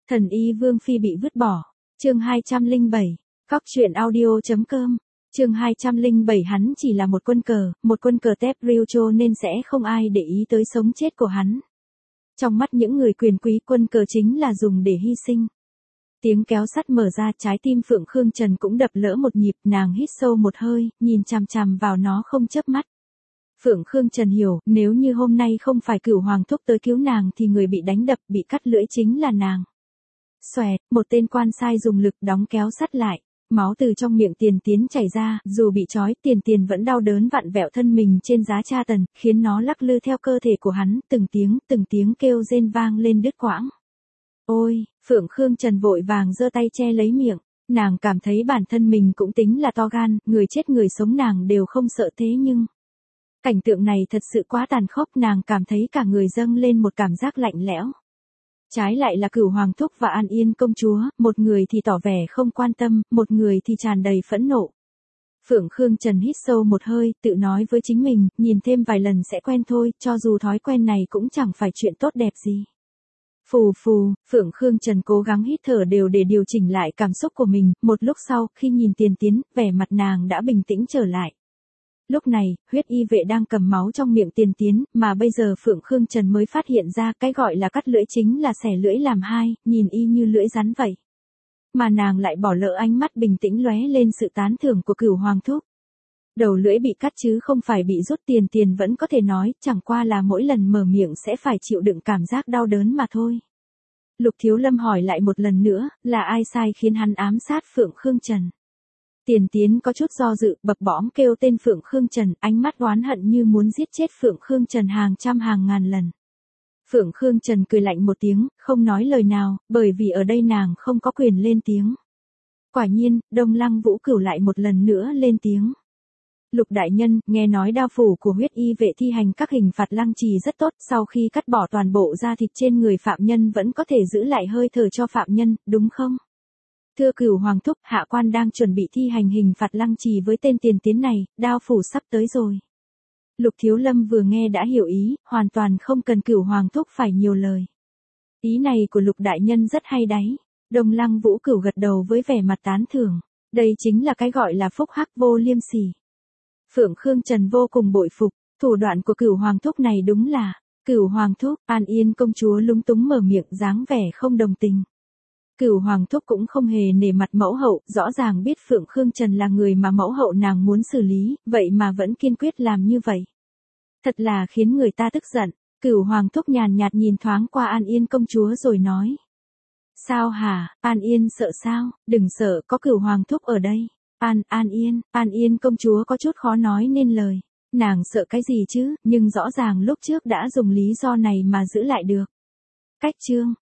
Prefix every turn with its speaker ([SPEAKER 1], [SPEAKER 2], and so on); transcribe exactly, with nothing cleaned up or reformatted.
[SPEAKER 1] Thần y Vương Phi bị vứt bỏ. Chương hai trăm lẻ bảy. Cóc truyện audio.com. Chương hai trăm lẻ bảy. Hắn chỉ là một quân cờ, một quân cờ tép Ryucho nên sẽ không ai để ý tới sống chết của hắn. Trong mắt những người quyền quý, quân cờ chính là dùng để hy sinh. Tiếng kéo sắt mở ra, trái tim Phượng Khương Trần cũng đập lỡ một nhịp, nàng hít sâu một hơi, nhìn chằm chằm vào nó không chớp mắt. Phượng Khương Trần hiểu, nếu như hôm nay không phải Cửu Hoàng thúc tới cứu nàng thì người bị đánh đập, bị cắt lưỡi chính là nàng. Xoẹt, một tên quan sai dùng lực đóng kéo sắt lại. Máu từ trong miệng Tiền Tiến chảy ra, dù bị trói, Tiền Tiền vẫn đau đớn vặn vẹo thân mình trên giá tra tần, khiến nó lắc lư theo cơ thể của hắn, từng tiếng, từng tiếng kêu rên vang lên đứt quãng. Ôi, Phượng Khương Trần vội vàng giơ tay che lấy miệng, nàng cảm thấy bản thân mình cũng tính là to gan, người chết người sống nàng đều không sợ thế nhưng... Cảnh tượng này thật sự quá tàn khốc, nàng cảm thấy cả người dâng lên một cảm giác lạnh lẽo. Trái lại là Cửu Hoàng thúc và An Yên công chúa, một người thì tỏ vẻ không quan tâm, một người thì tràn đầy phẫn nộ. Phượng Khương Trần hít sâu một hơi, tự nói với chính mình, nhìn thêm vài lần sẽ quen thôi, cho dù thói quen này cũng chẳng phải chuyện tốt đẹp gì. Phù phù, Phượng Khương Trần cố gắng hít thở đều để điều chỉnh lại cảm xúc của mình, một lúc sau, khi nhìn Tiền Tiến, vẻ mặt nàng đã bình tĩnh trở lại. Lúc này, huyết y vệ đang cầm máu trong miệng Tiền Tiến, mà bây giờ Phượng Khương Trần mới phát hiện ra cái gọi là cắt lưỡi chính là xẻ lưỡi làm hai, nhìn y như lưỡi rắn vậy. Mà nàng lại bỏ lỡ ánh mắt bình tĩnh lóe lên sự tán thưởng của Cửu Hoàng thúc. Đầu lưỡi bị cắt chứ không phải bị rút. Tiền Tiền vẫn có thể nói, chẳng qua là mỗi lần mở miệng sẽ phải chịu đựng cảm giác đau đớn mà thôi. Lục Thiếu Lâm hỏi lại một lần nữa, là ai sai khiến hắn ám sát Phượng Khương Trần? Tiền Tiến có chút do dự, bập bõm kêu tên Phượng Khương Trần, ánh mắt oán hận như muốn giết chết Phượng Khương Trần hàng trăm hàng ngàn lần. Phượng Khương Trần cười lạnh một tiếng, không nói lời nào, bởi vì ở đây nàng không có quyền lên tiếng. Quả nhiên, Đông Lăng Vũ Cửu lại một lần nữa lên tiếng. Lục đại nhân, nghe nói đao phủ của huyết y vệ thi hành các hình phạt lăng trì rất tốt, sau khi cắt bỏ toàn bộ da thịt trên người phạm nhân vẫn có thể giữ lại hơi thở cho phạm nhân, đúng không? Thưa Cửu Hoàng thúc, hạ quan đang chuẩn bị thi hành hình phạt lăng trì với tên Tiền Tiến này, đao phủ sắp tới rồi. Lục Thiếu Lâm vừa nghe đã hiểu ý, hoàn toàn không cần Cửu Hoàng thúc phải nhiều lời. Ý này của Lục đại nhân rất hay đấy. Đông Lăng Vũ Cửu gật đầu với vẻ mặt tán thưởng. Đây chính là cái gọi là phúc hắc vô liêm sỉ. Phượng Khương Trần vô cùng bội phục, thủ đoạn của Cửu Hoàng thúc này đúng là. Cửu Hoàng thúc, An Yên công chúa lúng túng mở miệng dáng vẻ không đồng tình. Cửu Hoàng thúc cũng không hề nể mặt mẫu hậu, rõ ràng biết Phượng Khương Trần là người mà mẫu hậu nàng muốn xử lý, vậy mà vẫn kiên quyết làm như vậy. Thật là khiến người ta tức giận. Cửu Hoàng thúc nhàn nhạt nhìn thoáng qua An Yên công chúa rồi nói. Sao hả, An Yên sợ sao, đừng sợ, có Cửu Hoàng thúc ở đây. An, An Yên, An Yên công chúa có chút khó nói nên lời. Nàng sợ cái gì chứ, nhưng rõ ràng lúc trước đã dùng lý do này mà giữ lại được. Cách chương.